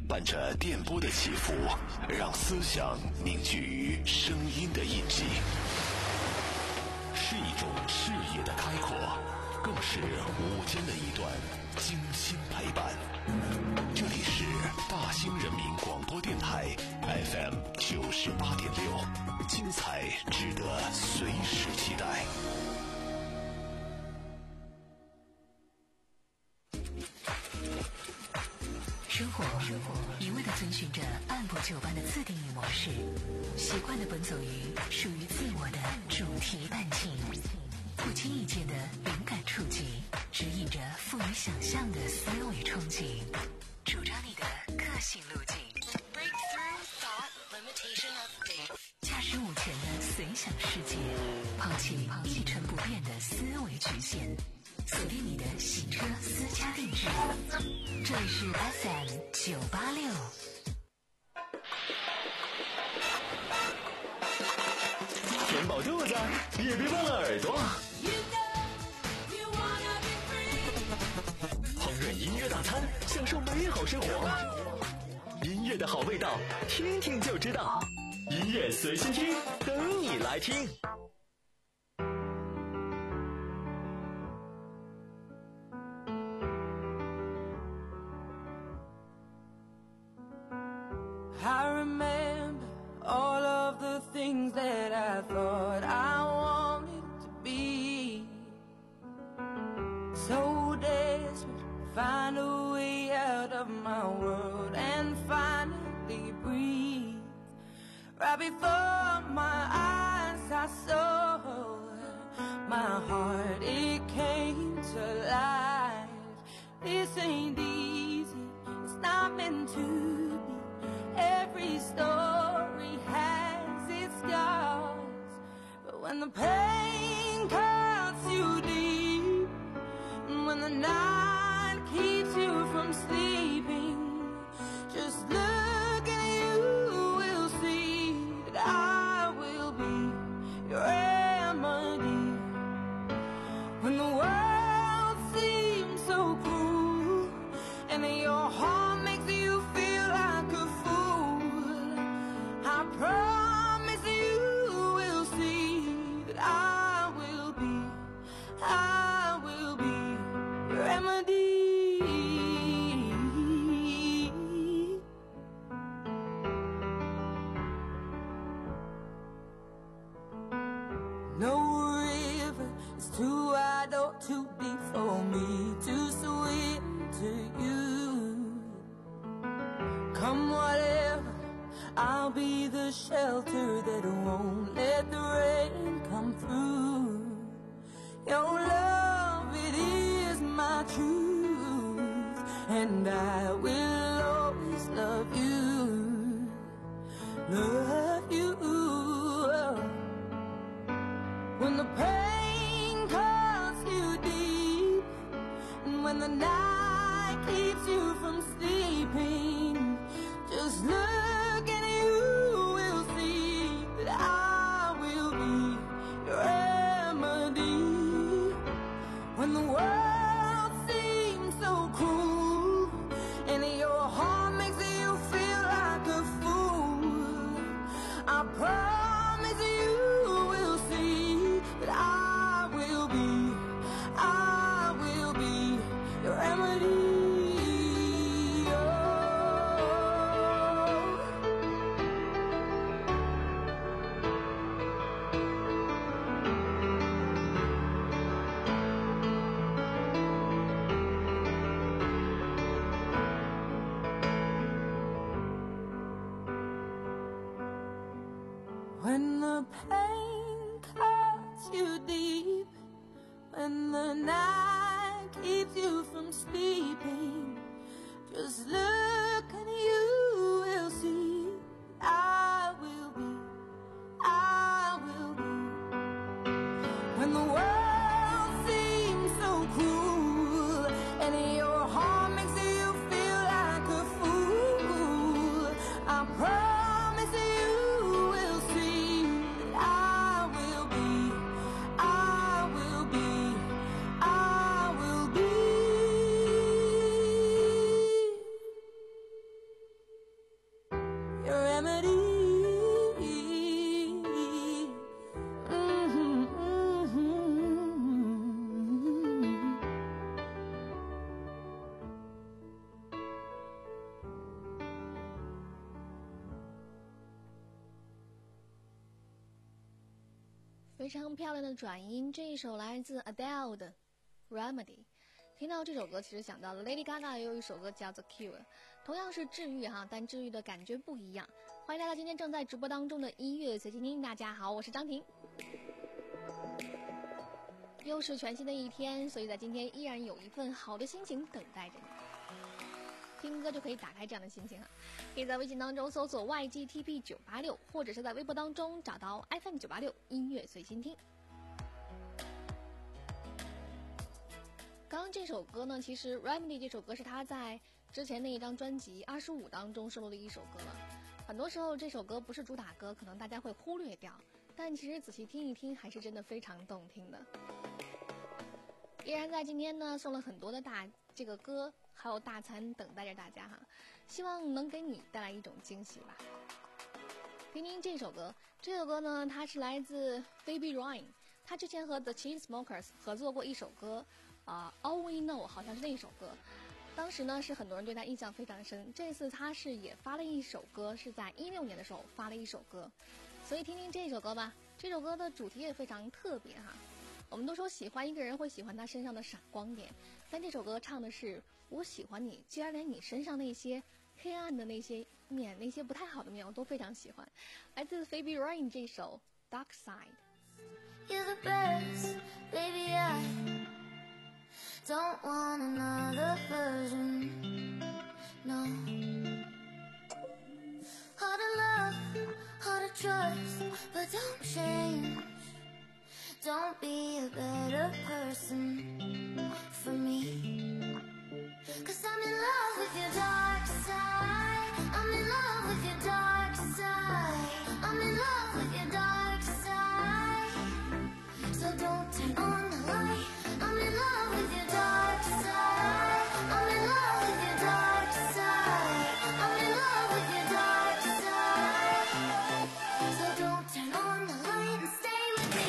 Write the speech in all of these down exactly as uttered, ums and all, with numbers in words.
伴着电波的起伏，让思想凝聚于声音的印记，是一种视野的开阔，更是午间的一段精心陪伴。这里是大兴人民广播电台 F M 九十八点六，精彩值得随时期待。 生活一味地遵循着按部就班的自定义模式，习惯地奔走于属于自我的主题伴情，不经意间的灵感触及，指引着富于想象的思维憧憬，主张你的个性路径。驾驶午前的随想世界，抛弃一成不变的思维局限，锁定你的洗车私家定制。这里是 F M 九八六。 填饱肚子，也别忘了耳朵。烹饪音乐大餐，享受美好生活。音乐的好味道，听听就知道。音乐随心听，等你来听。 I remember all of the things that I thought I wanted to be. So desperate to find a way out of my world and finally breathe. Right before my eyes I saw my heart, it came to life. This ain't easy, it's not meant to be. Every story has its scars, but when the pain cuts you deep, and when the night keeps you from sleeping, just look and you will see that I will be your remedy. When the world seems so cruel, and your heart makes you feel like a fool, I promise you will see that I will be, I will be your remedy. No river is too wide or too deep for me to swim to you. Come whatever, I'll be the shelter that won't let the rain come through. Your love, it is my truth, and I will always love you, love you. When the pain cuts you deep, and when the night keeps you from sleeping, just look and you will see that I will be your remedy. When the world seems so cruel, and your heart makes you feel like a fool, I promise you will see that I will be, I will be your remedy. When the pain cuts you deep, when the night keeps you from sleeping, just look and you will see I will be, I will be. When the world seems so cruel, and your heart makes you feel like a fool, I promise you will see that I will be, I will be, I will be 非常漂亮的转音，这一首来自 Adele 的 Remedy。 听到这首歌其实想到了 Lady Gaga 也有一首歌叫 The Cure， 同样是治愈哈，但治愈的感觉不一样。欢迎大家今天正在直播当中的音乐随机听，大家好，我是张婷。又是全新的一天，所以在今天依然有一份好的心情等待着你。听歌就可以打开这样的心情啊，可以在微信当中搜索 Y G T P 九八六， 或者是在微博当中找到 F M 九八六 音乐随心听。刚刚这首歌呢，其实 Remedy 这首歌是他在之前那一张专辑二十五当中收录的一首歌了。很多时候这首歌不是主打歌，可能大家会忽略掉，但其实仔细听一听还是真的非常动听的。依然在今天呢送了很多的大这个歌还有大餐等待着大家哈，希望能给你带来一种惊喜吧。听听这首歌，这首歌呢它是来自 Phoebe Ryan， 他之前和 The Chainsmokers 合作过一首歌啊、呃、All We Know 好像是那一首歌，当时呢是很多人对他印象非常深。这次他是也发了一首歌，是在一六年的时候发了一首歌，所以听听这首歌吧。这首歌的主题也非常特别哈。我们都说喜欢一个人会喜欢他身上的闪光点，但这首歌唱的是我喜欢你，居然连你身上那些黑暗的那些面，那些不太好的面我都非常喜欢。来自 Phoebe Ryan 这首 Dark Side。You're the best, baby, I don't want another version, no. Hard to love, hard to trust, but don't change.Don't be a better person for me, 'cause I'm in love with your dark side. I'm in love with your dark side. I'm in love with your dark side. So don't turn on the light. I'm in love with your dark side. I'm in love with your dark side. I'm in love with your dark side. So don't turn on the light and stay with me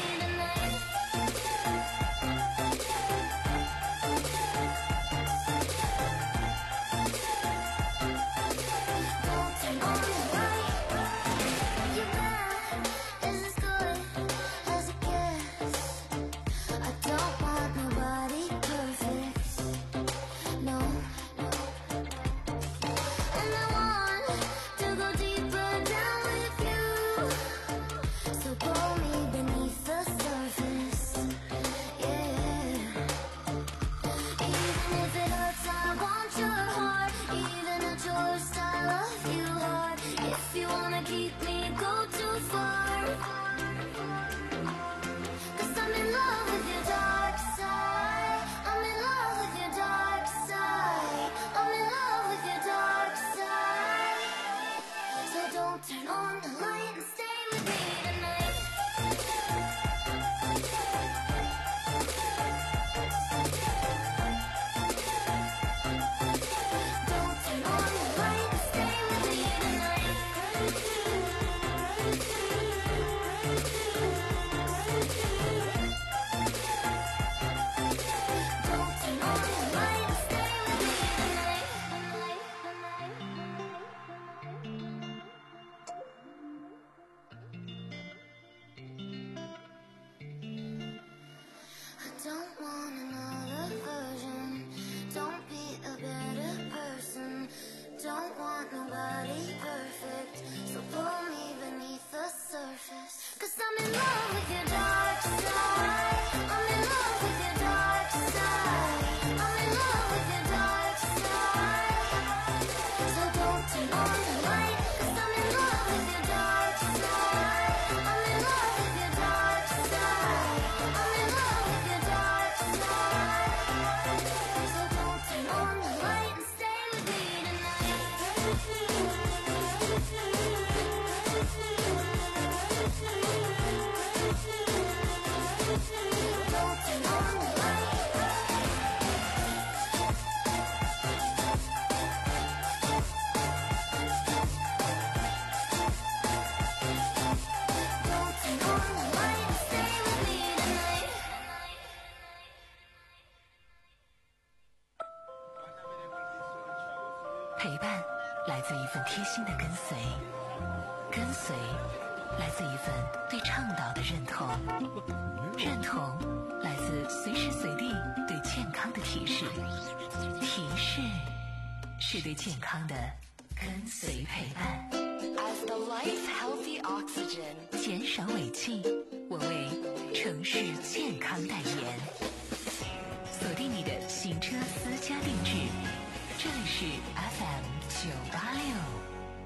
来自一份对倡导的认同，认同来自随时随地对健康的提示，提示是对健康的跟随陪伴。As the lights healthy oxygen， 减少尾气，我为城市健康代言。锁定你的行车私家定制，这里是 F M 九八六。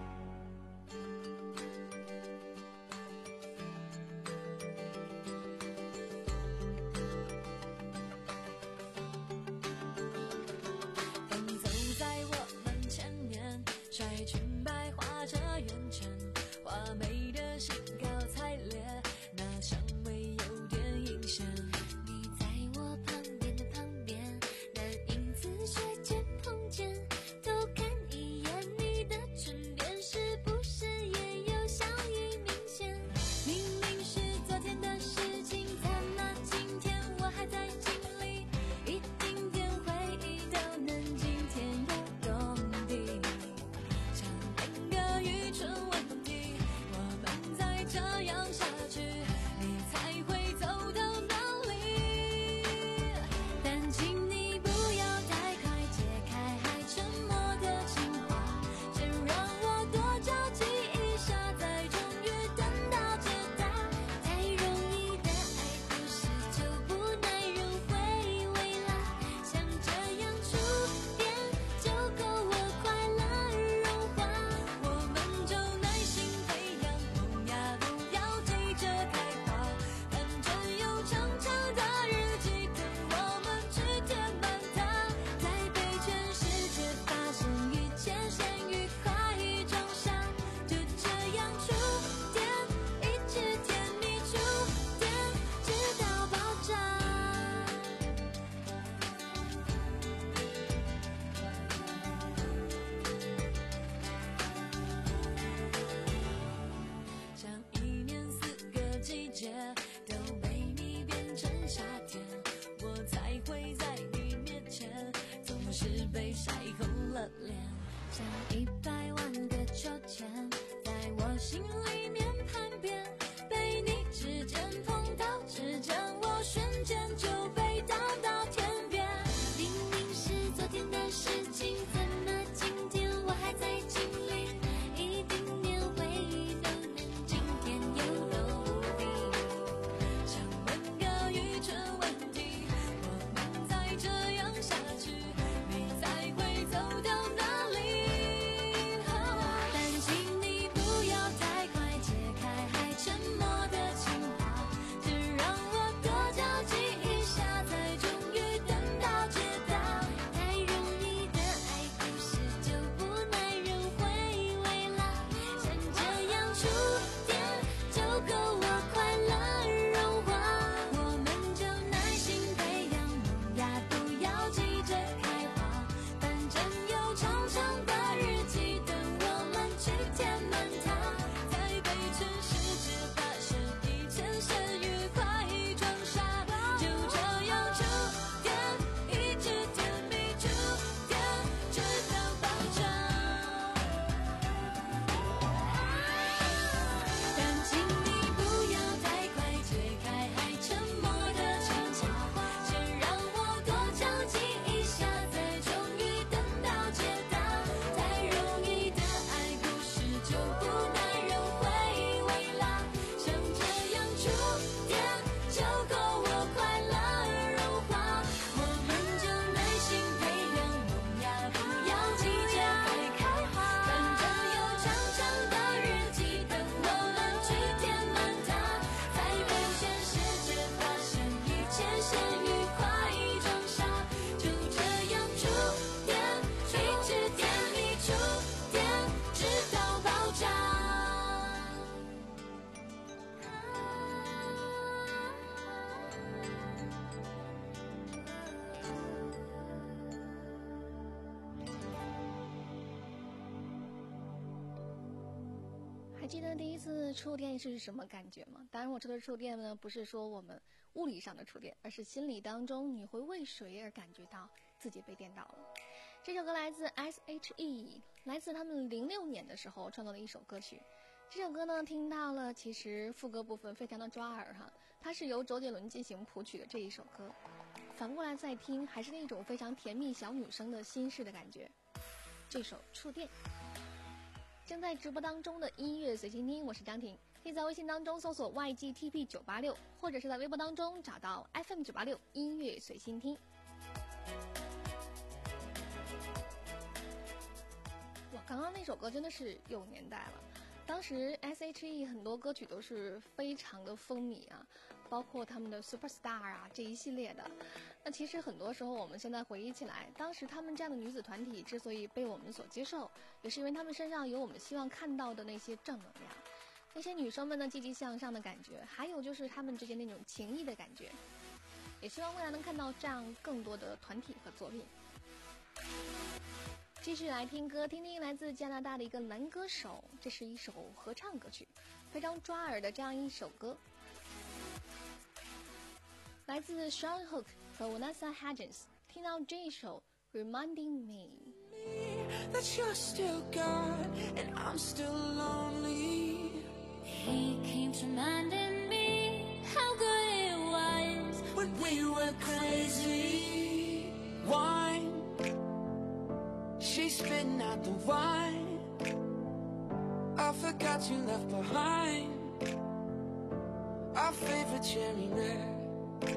还记得第一次触电是什么感觉吗？当然我说的触电呢，不是说我们物理上的触电，而是心理当中你会为谁而感觉到自己被电到了。这首歌来自 S H E， 来自他们零六年的时候创作的一首歌曲， 这首歌呢，听到了，其实副歌部分非常的抓耳哈，它是由周杰伦进行谱曲的这一首歌，反过来再听，还是那种非常甜蜜小女生的心事的感觉。这首《触电》正在直播当中的音乐随心听，我是张婷，可以在微信当中搜索 Y G T P 九八六，或者是在微博当中找到 F M 九八六音乐随心听。哇，刚刚那首歌真的是有年代了。当时 S H E 很多歌曲都是非常的风靡啊，包括他们的 Superstar 啊这一系列的。那其实很多时候我们现在回忆起来，当时他们这样的女子团体之所以被我们所接受，也是因为他们身上有我们希望看到的那些正能量，那些女生们的积极向上的感觉，还有就是他们之间那种情谊的感觉。也希望未来能看到这样更多的团体和作品。继续来听歌，听听来自加拿大的一个男歌手，这是一首合唱歌曲，非常抓耳的这样一首歌，来自 Sean Hook 和 Vanessa Hudgens。听到这一首 Reminding Me that you're still gone and I'm still lonely. He keeps reminding me how good it was when we were crazy. Wine, she's spitting out the wine. I forgot you left behind our favorite cherry red.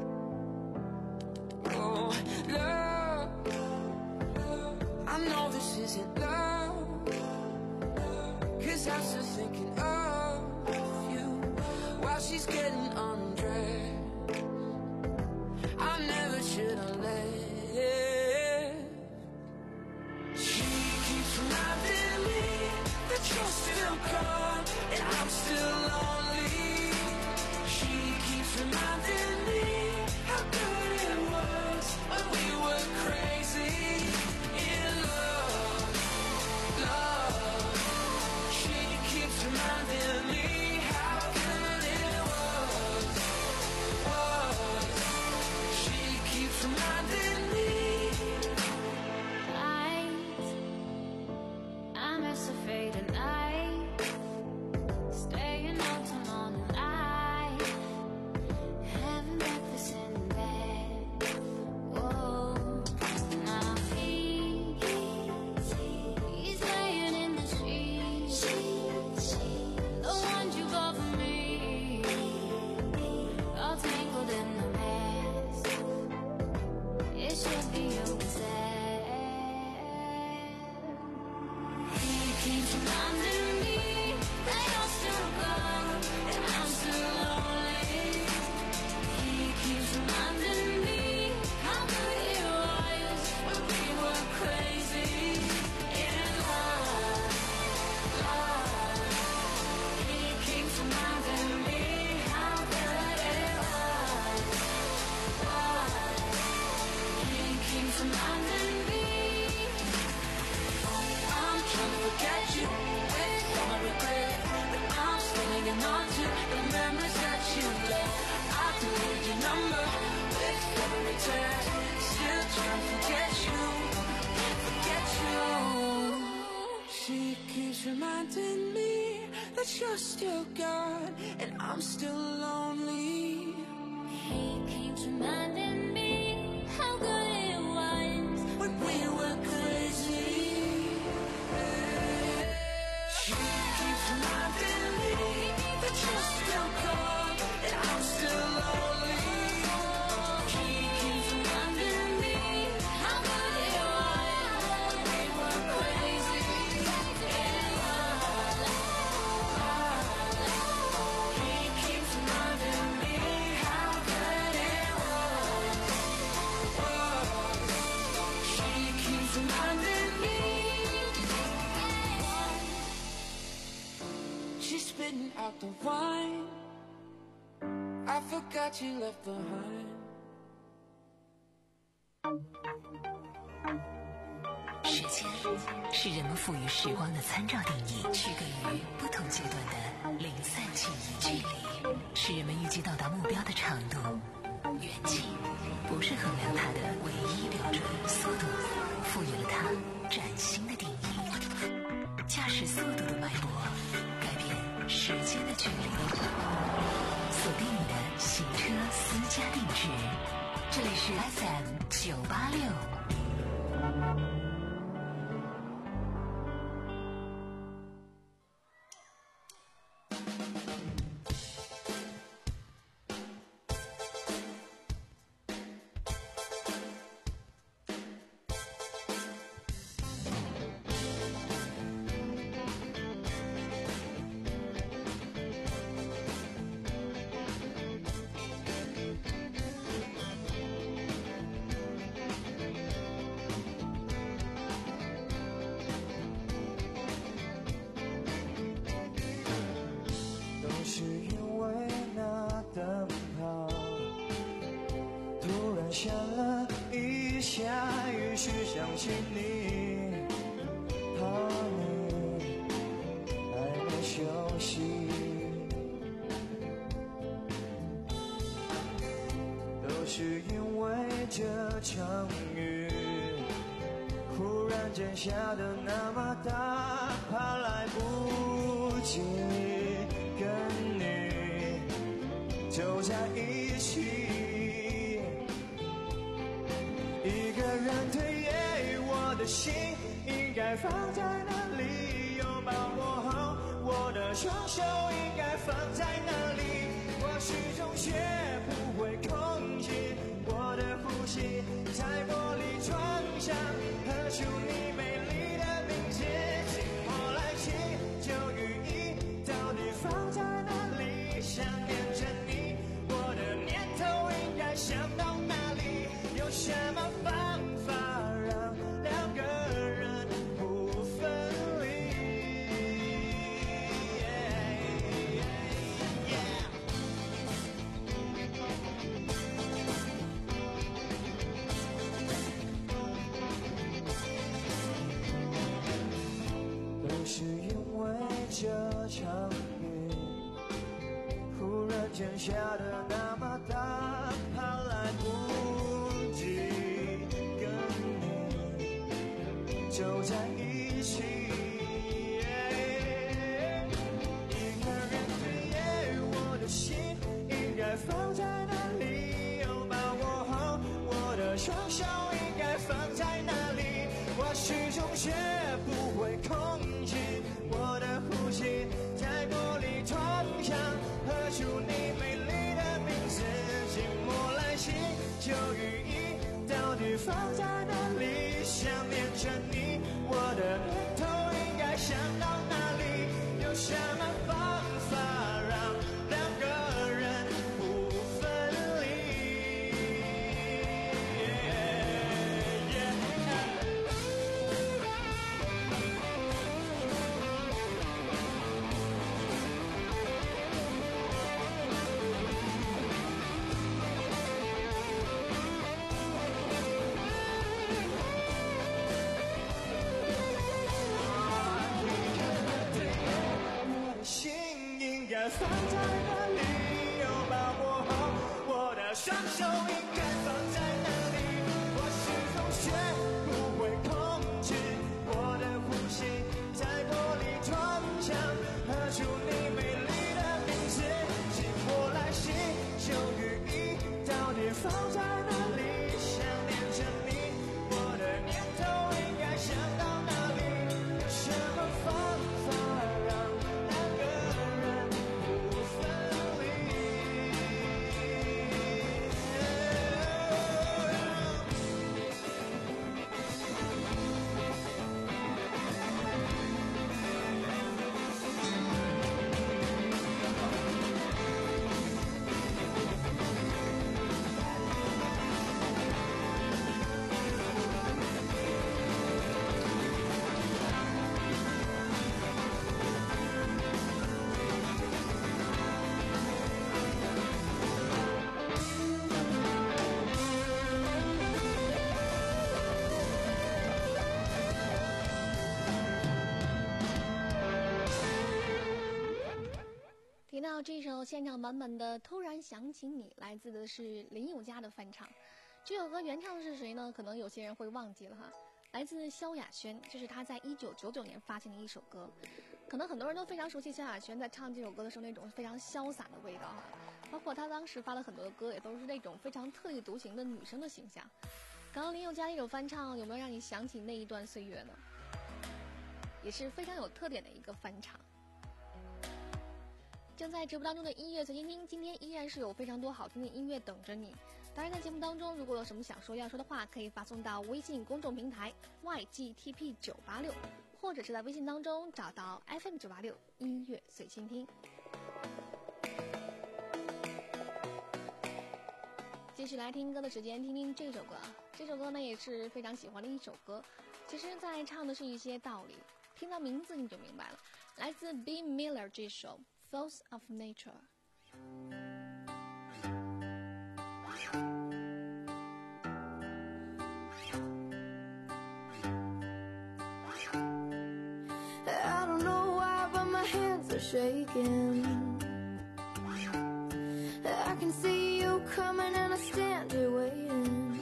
Oh, love, I know this isn't love, 'cause I'm still thinking of you while she's getting undressed. I never should have left. She keeps reminding me that you're still gone and I'm still lonely. She keeps reminding me how good it was when we were crazy in love, love. She keeps reminding me how good it was, was. She keeps reminding me. I, I'm as afraid at night, staying up till morning light, having breakfast in bed. Whoa, now he, he's laying in the sheets, the ones you bought for me, all tangled in the mess. It should be over sad. He keeps reminding me that you're still gone and I'm still lonely. He keeps reminding me how good it was when we were crazy in love, love. He keeps reminding me how good it was, was. He keeps reminding me. I'm trying to forget you with all my regret, but I'm still hanging on to the memories that you left. I deleted your number with every text, still trying to forget you, forget you. She keeps reminding me that you're still gone and I'm still lonely. He keeps reminding me how good it was When we were crazy, she keeps reminding me that you're still gone and I'm still lonely. He keeps reminding me how good it was when we were crazy in love, love. He keeps reminding me how good it was, was. She keeps reminding me. She's spitting out the wine I forgot you left behind. 时间是人们赋予时光的参照定义，区隔于不同阶段的零散记忆距离，是人们预计到达目标的长度。远近不是衡量它的唯一标准，速度赋予了它崭新的定义。驾驶速度的脉搏，改变距离，锁定你的行车私家定制。这里是 F M 九八六。 下了一下雨，是想起你，怕你还没休息。都是因为这场雨，忽然间下得那么大，怕来不及跟你走在一起。一个人推给我的心，应该放在哪里？拥抱我后，我的双手应该放在哪里？我始终学不会控制我的呼吸，在玻璃窗上刻出你美丽的名字。静默来袭，就雨衣到底放在哪里？想念着你，我的念头应该想到哪里？有什么方法让两个人不分离？ yeah, yeah, yeah. 都是因为这场雨，忽然间下得那么大，怕来不及跟你走在一起。一个人推给我的心，应该放在哪里？拥抱我后，我的双手应该放在哪里？我始终学不会控制我的呼吸，在玻璃窗上刻出你美丽的名字。静默来袭，旧雨衣到底放在哪里？想念着你，我的念头应该想到哪里？有什么方法让两个人不分离？ yeah, yeah. 我的心应该放在哪里？拥抱我后，我的双手应该放在哪里？我始终学不会控制我的呼吸，在玻璃窗上刻出你美丽的名字。静默来袭，旧雨衣到底放在哪里？想念着你，我的念头应该想到哪里？有什么方法让两个人不分离？ 提到这首现场版本的《突然想起你》，来自的是林宥嘉的翻唱。这首歌原唱是谁呢？可能有些人会忘记了哈。 来自萧亚轩，这是他在一九九九年发行的一首歌。可能很多人都非常熟悉萧亚轩在唱这首歌的时候那种非常潇洒的味道哈，包括他当时发了很多的歌，也都是那种非常特立独行的女生的形象。刚刚林宥嘉的一首翻唱，有没有让你想起那一段岁月呢？也是非常有特点的一个翻唱。正在直播当中的音乐随心听，今天依然是有非常多好听的音乐等着你。当然，在节目当中，如果有什么想说要说的话，可以发送到微信公众平台 Y G T P 九八六，或者是在微信当中找到 F M 九八六音乐随心听。继续来听歌的时间，听听这首歌。这首歌呢也是非常喜欢的一首歌，其实在唱的是一些道理，听到名字你就明白了。来自 B Miller 这首 Force of Nature。I don't know why, but my hands are shaking. I can see you coming and I stand here waiting.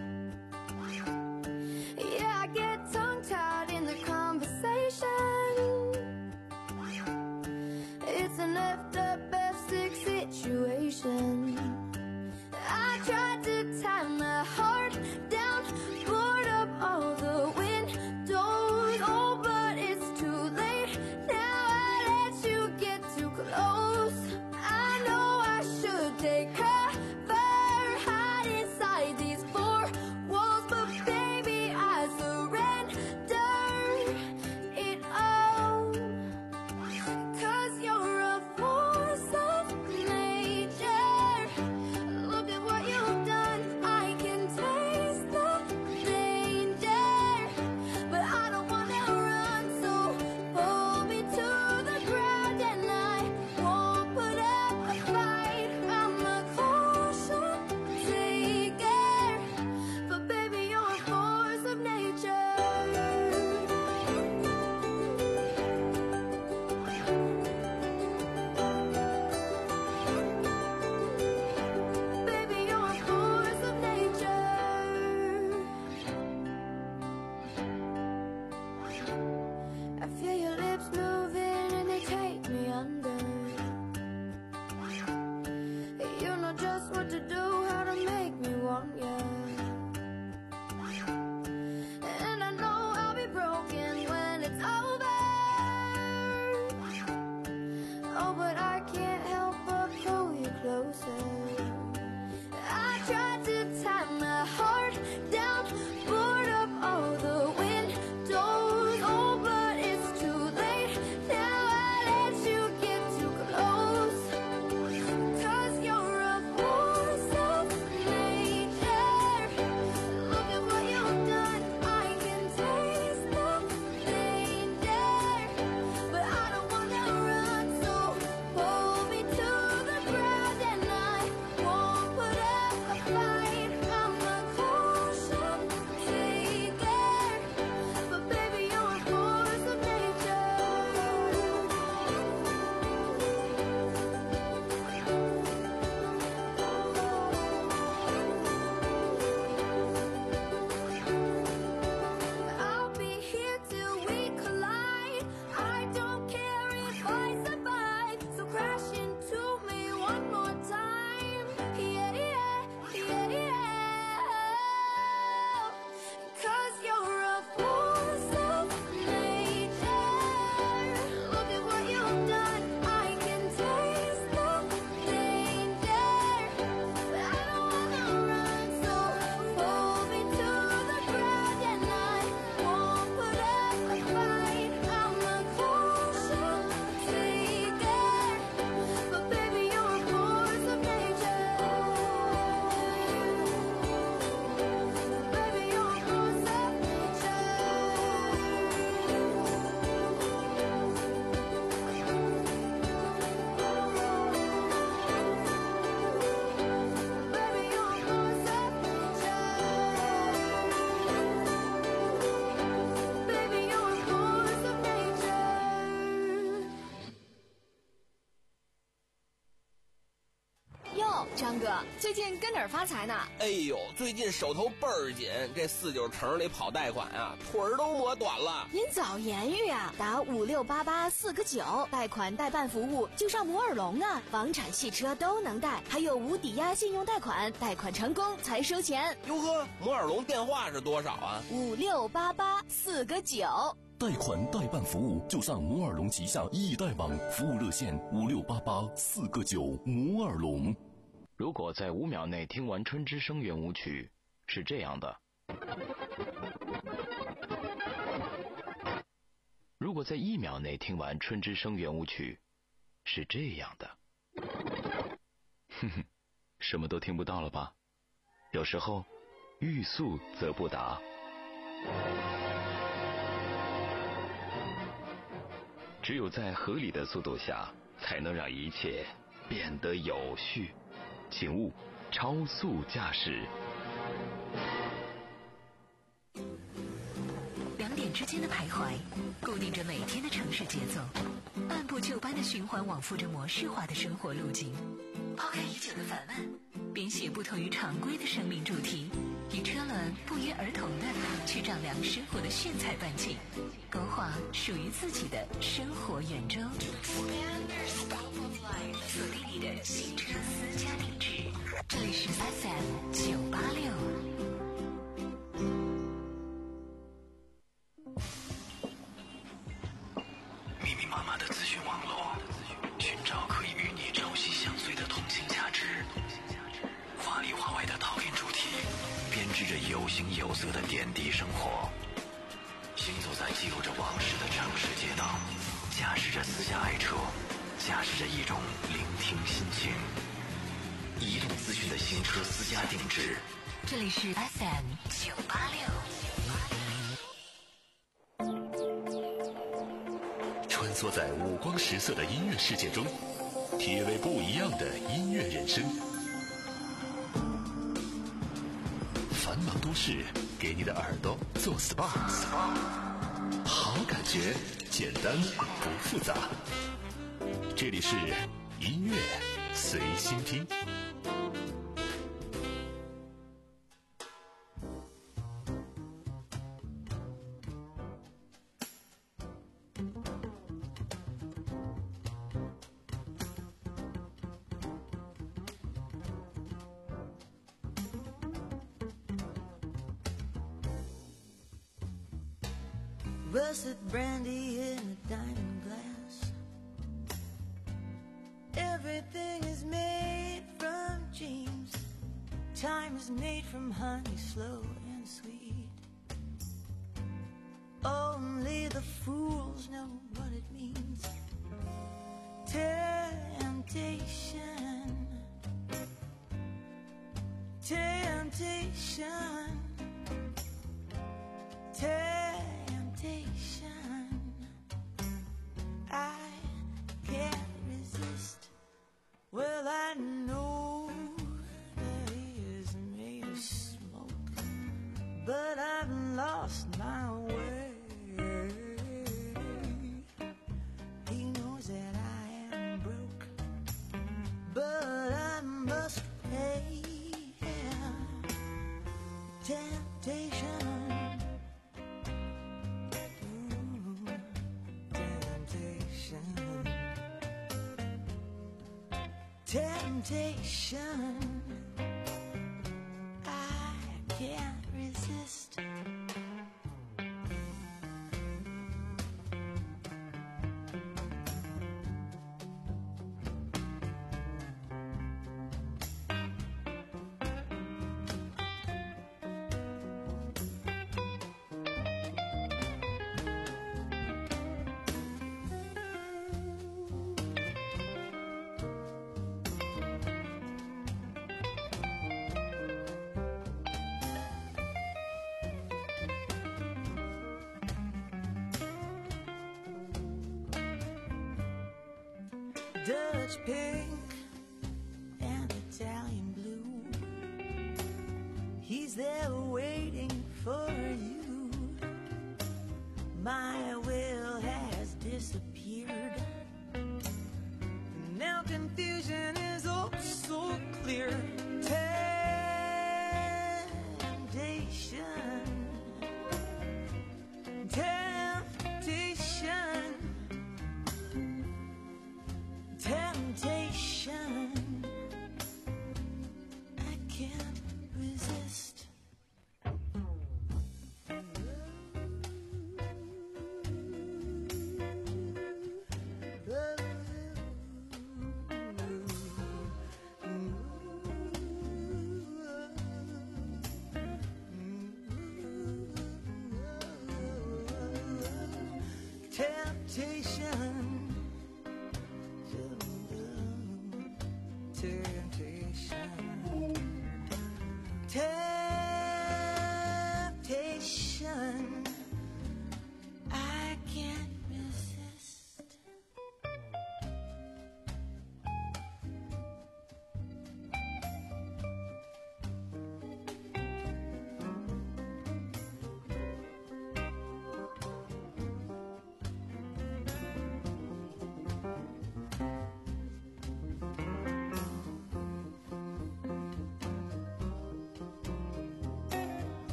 Yeah, I get tongue-tied in the conversation. It's an F W F six situation. I tried to tie my heart down, board up all the windows. Oh, but it's too late now. I let you get too close. I know I should take cover, 张哥，最近跟哪儿发财呢？ 哎呦，最近手头倍儿紧，这四九城里跑贷款啊，腿儿都磨短了。 您早言语啊，打五六八八四个九，贷款代办服务就上摩尔龙啊，房产汽车都能贷，还有无抵押信用贷款，贷款成功才收钱。 哟呵，摩尔龙电话是多少啊？ 五六八八四个九。 贷款代办服务就上摩尔龙旗下易贷网，服务热线五六八八四个九。摩尔龙。 如果在五秒内听完春之声圆舞曲，是这样的；如果在一秒内听完春之声圆舞曲，是这样的。哼哼，什么都听不到了吧？有时候，欲速则不达。只有在合理的速度下，才能让一切变得有序。请勿超速驾驶。 两点之间的徘徊，固定着每天的城市节奏，按部就班的循环往复着模式化的生活路径。抛开已久的烦闷，编写不同于常规的生命主题，以车轮不约而同的去丈量生活的炫彩半径，勾画属于自己的生活圆周。锁定你的新车私家定制，这里是 F M 九八六。 密密麻麻的资讯网络，寻找可以与你朝夕相随的同性价值。华里华外的讨厌主题，编织着有形有色的点滴生活。行走在记录着往事的城市街道，驾驶着私家爱车，驾驶着一种聆听心情。移动资讯的新车私家定制， 这里是 F M 九八六。 穿梭在五光十色的音乐世界中，体味不一样的音乐人生。繁忙都市给你的耳朵做 S P A， 好感觉简单不复杂。这里是音乐随心听。 Russet brandy in a diamond glass. Everything is made from dreams. Time is made from honey, slow and sweet. Only the fools know what it means. Temptation, temptation, temptation. I can't resist. Well, I know that he is made of smoke, but I've lost my way. He knows that I am broke, but I must pay. Temptation, ooh, temptation, temptation. I can't resist. Dutch pink and Italian blue. He's there waiting for you. My will has disappeared. Now confusion is oh so clear.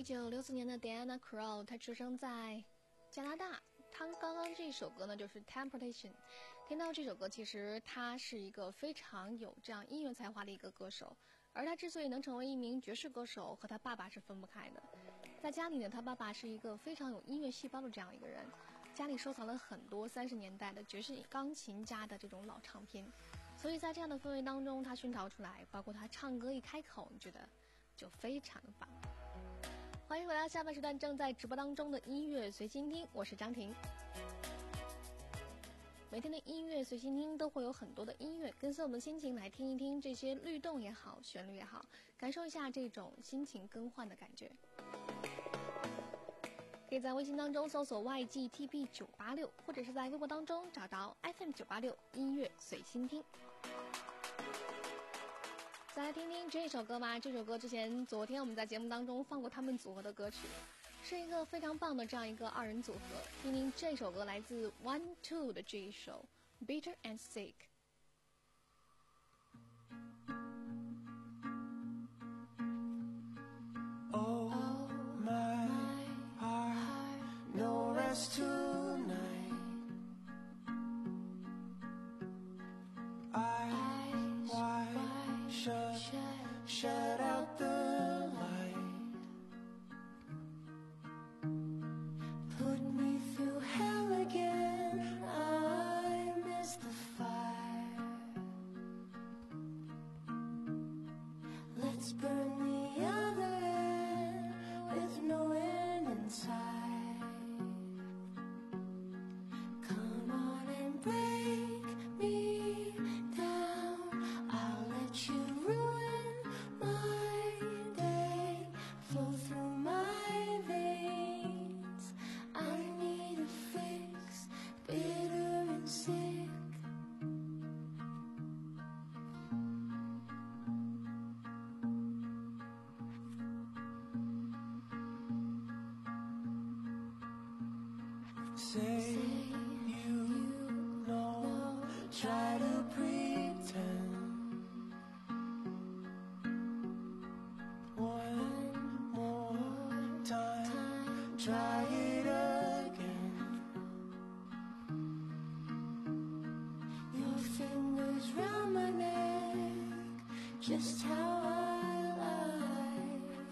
一九六四年的 Diana Krall， 她出生在加拿大。她刚刚这首歌呢就是 Temptation。 听到这首歌，其实她是一个非常有这样音乐才华的一个歌手，而她之所以能成为一名爵士歌手，和她爸爸是分不开的。在家里呢，她爸爸是一个非常有音乐细胞的这样一个人，家里收藏了很多三十年代的爵士钢琴家的这种老唱片，所以在这样的氛围当中，她熏陶出来，包括她唱歌一开口，你觉得就非常的棒。欢迎回来，下半时段正在直播当中的音乐随心听，我是张婷。每天的音乐随心听都会有很多的音乐，跟随我们心情来听一听这些律动也好，旋律也好，感受一下这种心情更换的感觉。可以在微信当中搜索 Y G T P 九八六， 或者是在微博当中找到 F M 九八六 音乐随心听。再来听听这首歌吧。这首歌之前昨天我们在节目当中放过他们组合的歌曲，是一个非常棒的这样一个二人组合。听听这首歌来自 One Two 的这一首 Bitter and Sick。 Oh my heart, no rest tonight. Eyes wide shut, shut out the light. Put me through hell again, I miss the fire. Let's burn the other end with no end in sight. Come on and break me down, I'll let you ruin my day, flow through my veins. I need a fix, bitter and sick. Say you know, try to pretend. One more time, try it again. Your fingers round my neck, just how I like.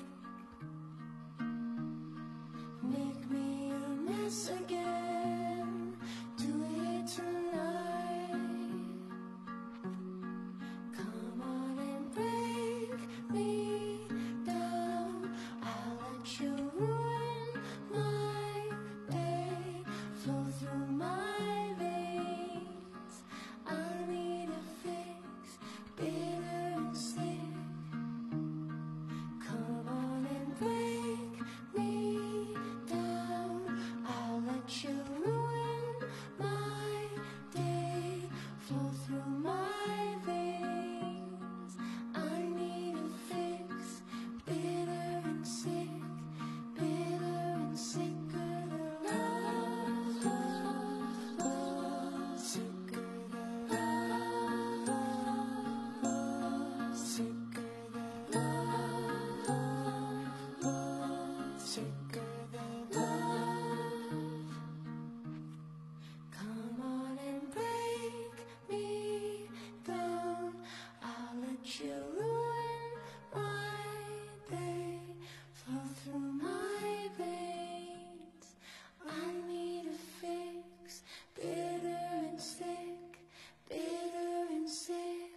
Make me a mess again, do it tonight. Come on and break me down, I'll let you ruin my day, flow through my veins. I need a fix, bitter and sick. Come on and break me down, I'll let you ruin my day, flow through my veins. I need a fix, bitter and sick, bitter and sicker than love, love, love, sicker than love, love, love, sicker than love, love, love, sicker than love. Come on and break me down, I'll let you ruin my day, flow through my veins. I need a fix, bitter and sick, bitter and sick.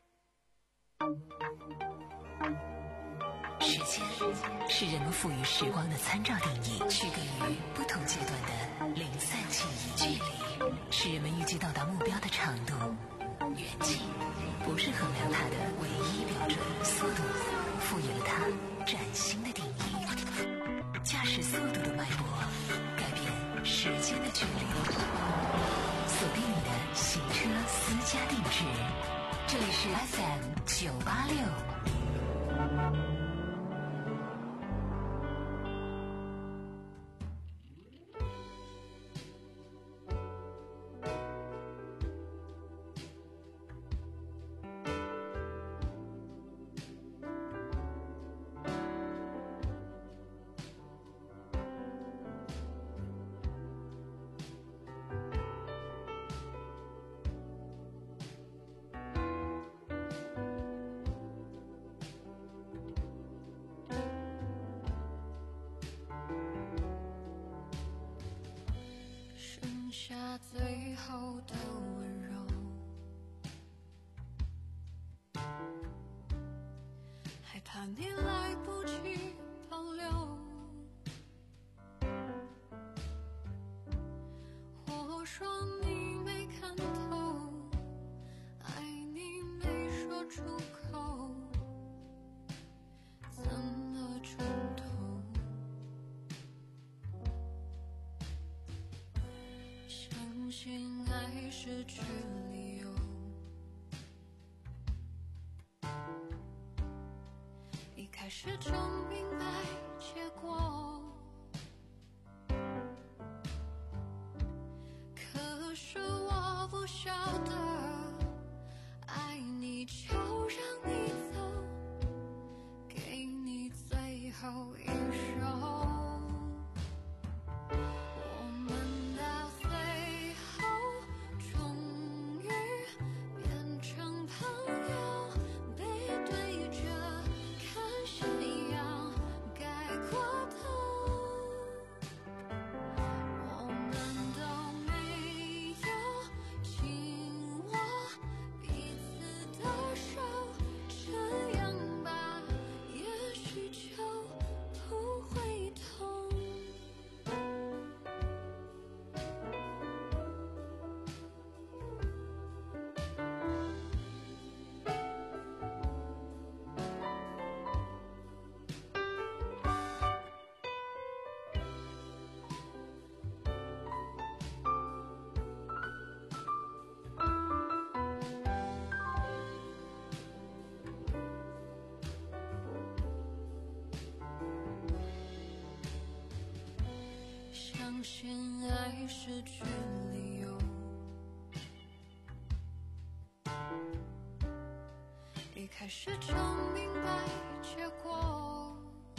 时间是人们赋予时光的参照定义，区隔于不同阶段的零散记忆。距离是人们预计到达目标的长度，远近不是衡量它的唯一标准。速度赋予了它崭新的定义。驾驶速度的脉搏，改变时间的距离。锁定你的行车私家定制，这里是 F M 九八六。 下最后的温柔，还怕你来不及保留。我说你没看透，爱你没说出口，怎么重头？相信爱失去理由，一开始就明白结果，可是我不晓得，爱你就让你走，给你最后一首。我们到最后终于变成朋友，背对着看夕阳盖过头。我们都没有紧握彼此的手，这样吧，也许就不会痛。相信爱失去理由，一开始就明白结果，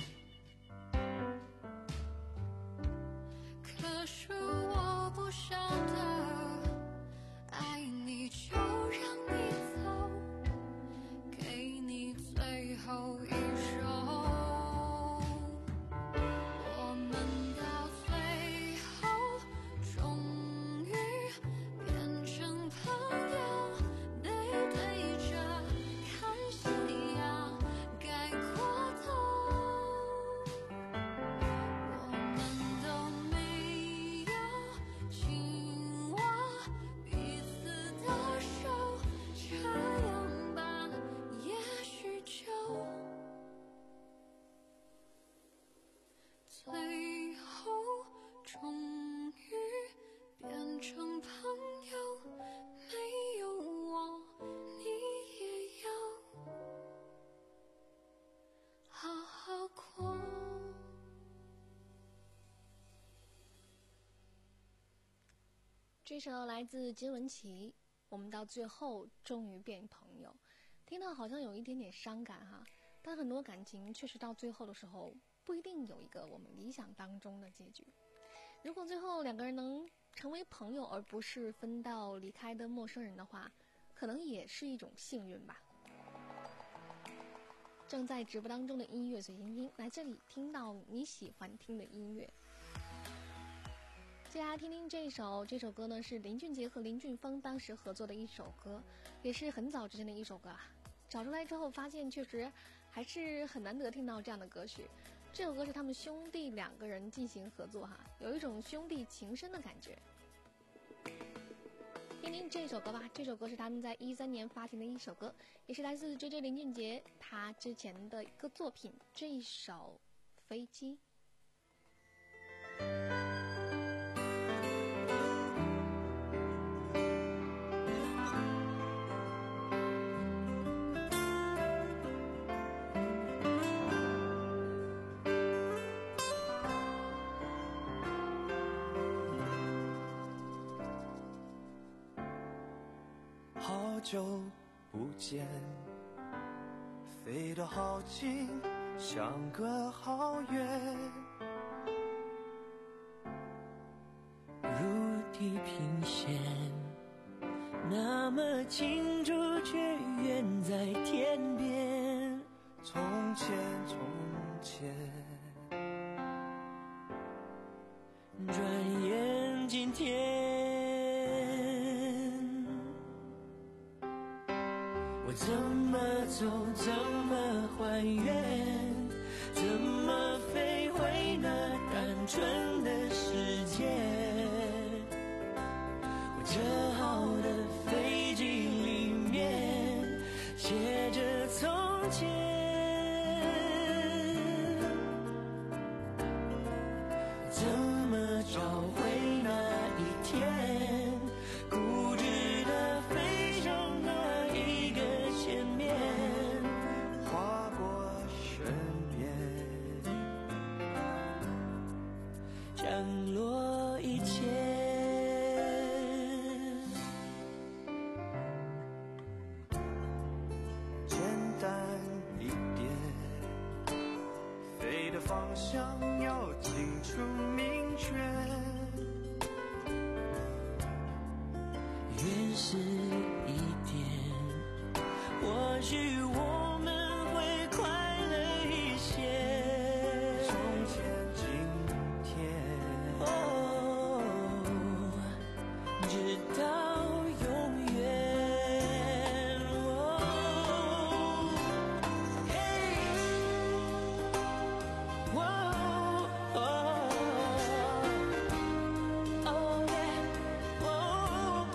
可是我不晓得，爱你就让你走，给你最后一首。我们到最后终于变成朋友，背对着看夕阳盖过头。我们都没有紧握彼此的手，这样吧，也许就最后终于变成朋友，没有我你也要好好过。 这首来自金玟岐，我们到最后终于变朋友，听到好像有一点点伤感哈，但很多感情确实到最后的时候不一定有一个我们理想当中的结局。如果最后两个人能成为朋友，而不是分道离开的陌生人的话，可能也是一种幸运吧。正在直播当中的音乐随心听，来这里听到你喜欢听的音乐。接下来听听这首，这首歌呢是林俊杰和林俊峰当时合作的一首歌，也是很早之前的一首歌啊。找出来之后发现确实还是很难得听到这样的歌曲。这首歌是他们兄弟两个人进行合作哈，有一种兄弟情深的感觉。听听这首歌吧，这首歌是他们在一三年发行的一首歌，也是来自 J J 林俊杰他之前的一个作品，这一首飞机。 好久不见，飞得好近，相隔好远， 如地平线，那么近处却远在天边。 从前从前， 转眼今天。 我怎么走，怎么还原，怎么飞回那单纯的世界？我折好的飞机里面写着从前。怎么找回那一天，固执的飞上那一个前面， 划过身边， 降落一切。 简单一点，飞的方向要清楚明确。 原始一点，或许我们会快乐一些。 从前今天， 哦，直到永远。哦，嘿，哦，哦，哦耶，哦。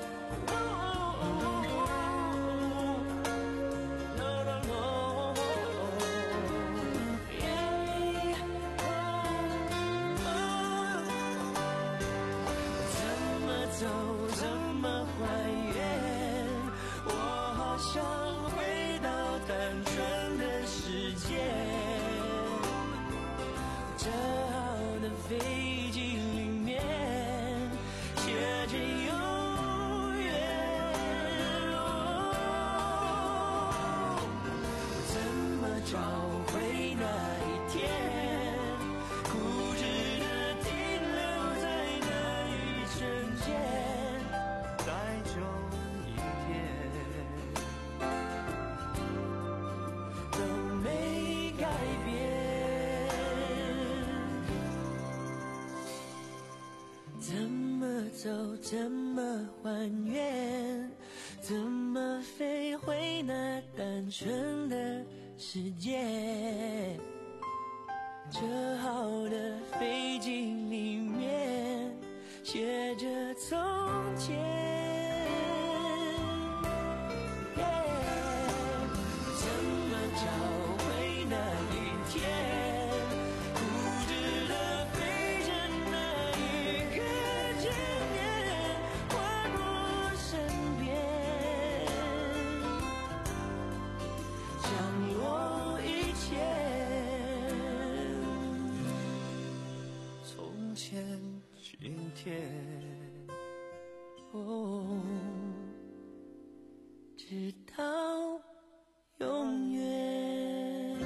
怎么走，怎么还原？我好想回到单纯的世界。折好的飞机里面写着永远。我怎么找回那一天，固执的停留在那一瞬间， 再久一点， 都没改变。怎么走，怎么还原，怎么飞回那单纯的世界？折好的飞机里面写着从前。怎么找回那一天，固执的飞着那一个前面，划过身边，降落一切。 从前今天， 哦，直到永远。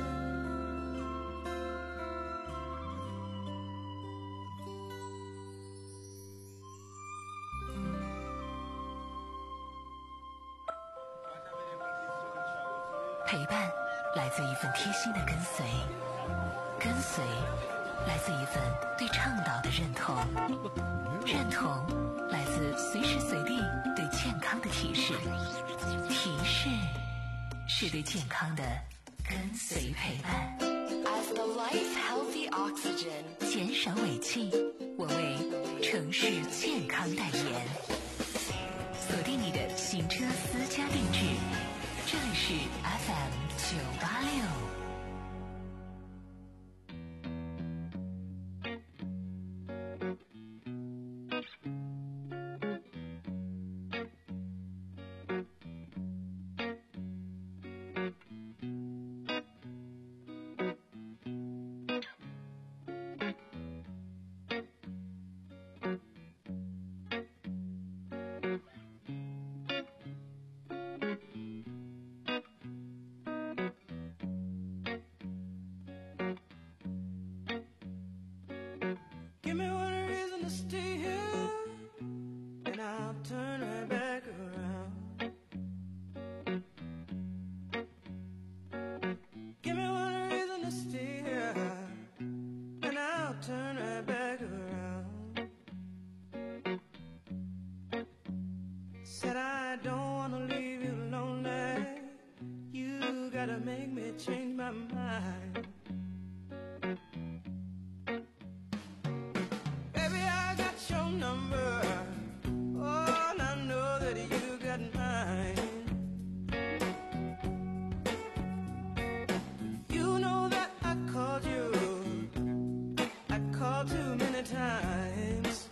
陪伴来自一份贴心的跟随，跟随来自一份对倡导的认同，认同来自随时随地对健康的提示，提示是对健康的跟随陪伴。As the life healthy oxygen， 减少尾气，我为城市健康代言。锁定你的行车私家定制，这里是 F M 九八六。 my mind. Baby, I got your number. Oh, and I know that you got mine. You know that I called you. I called too many times.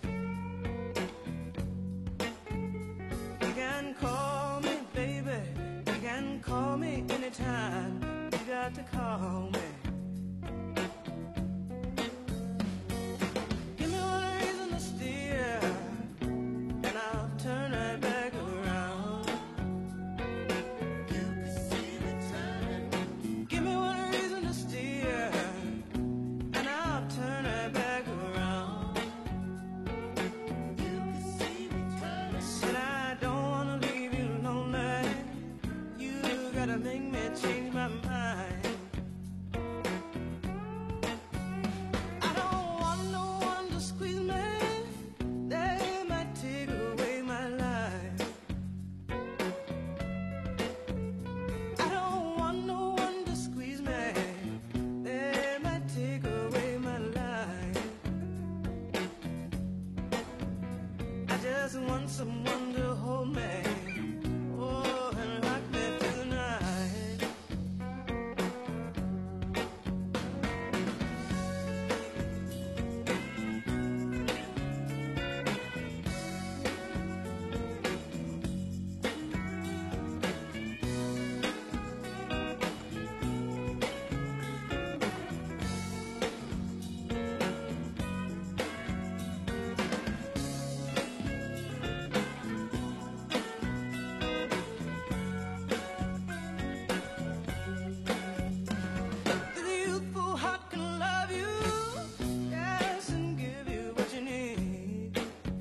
You can call me, baby. You can call me anytime. You got to call me. Give me one reason to steer, and I'll turn right back around. You can see me turning. Give me one reason to steer, and I'll turn right back around. You can see me turning. Said I don't wanna leave you lonely. You gotta make me change my mind. I don't want no one to squeeze me. They might take away my life. I don't want no one to squeeze me. They might take away my life. I just want someone to hold me. Oh, and rock me through the night. The youthful heart can love you, yes, and give you what you need.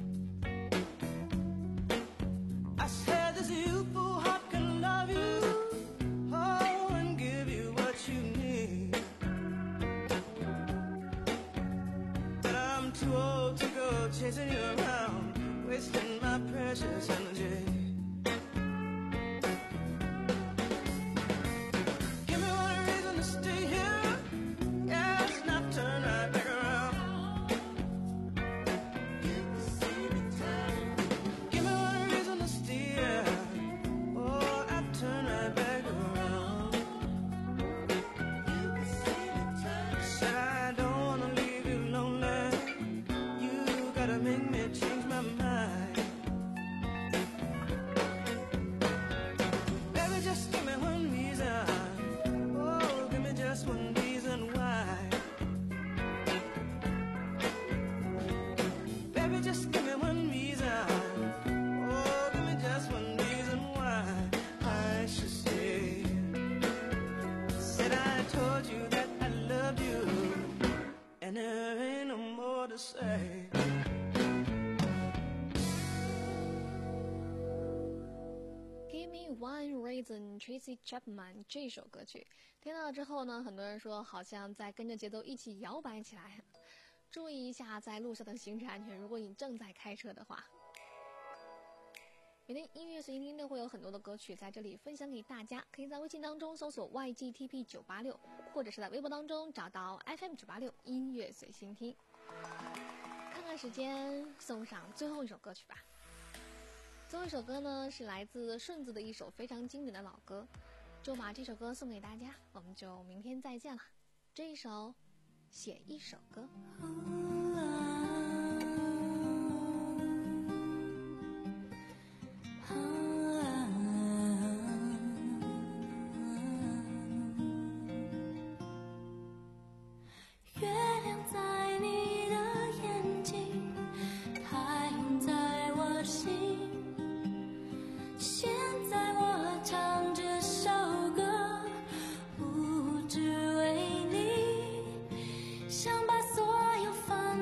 I said this youthful heart can love you, oh, and give you what you need. But I'm too old to go chasing you around, wasting my precious energy. Give me one reason to stay here, yes, and I'll turn right back around. You can see me turning. Give me one reason to steer, oh, I'll turn right back around. You can see me turning. Said I don't wanna leave you lonely. You gotta make me change my mind. Baby, just give me one reason. Oh, give me just one reason why. Baby, just give me one reason. Oh, give me just one reason why I should stay. Said I told you that I loved you, and there ain't no more to say. Give Me One Reason Tracy Chapman 这首歌曲听到之后呢，很多人说好像在跟着节奏一起摇摆起来。注意一下在路上的行车安全，如果你正在开车的话。每天音乐随心听都会有很多的歌曲在这里分享给大家，可以在微信当中搜索 Y G T P 九八六，或者是在微博当中找到 F M 九八六音乐随心听。看看时间，送上最后一首歌曲吧。最后一首歌呢，是来自顺子的一首非常经典的老歌，就把这首歌送给大家，我们就明天再见了。这一首写一首歌。 月亮在你的眼睛，太阳在我心。现在我唱这首歌，不只为你，想把所有烦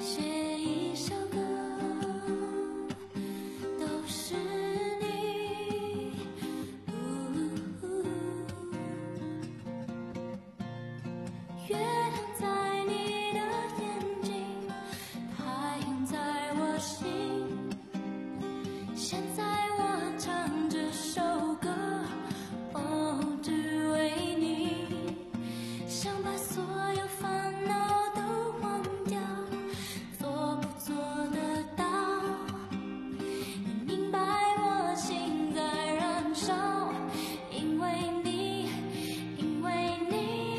写一首歌，都是你。月亮在你的眼睛，太阳在我心。现在我唱这首歌，哦，只为你。想把所有烦恼都忘掉，做不做得到？你明白我心在燃烧，因为你，因为你，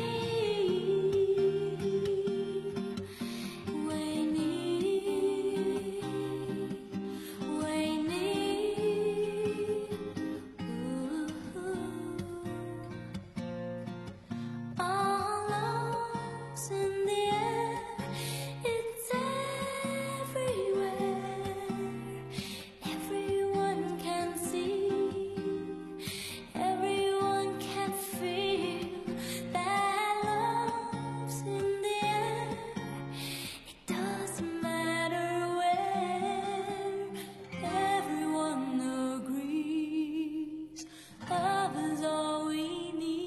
为你，为你。All love's in the air, it's everywhere. Everyone can see, everyone can feel that love's in the air. It doesn't matter where, everyone agrees. Love is all we need.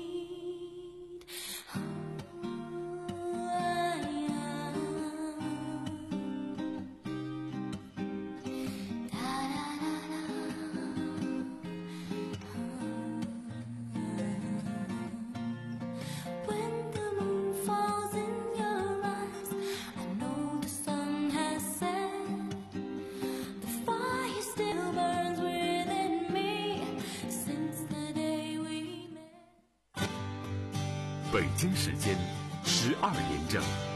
When the moon falls in your eyes, I know the sun has set. The fire still burns within me since the day we met. 北京时间十二点整。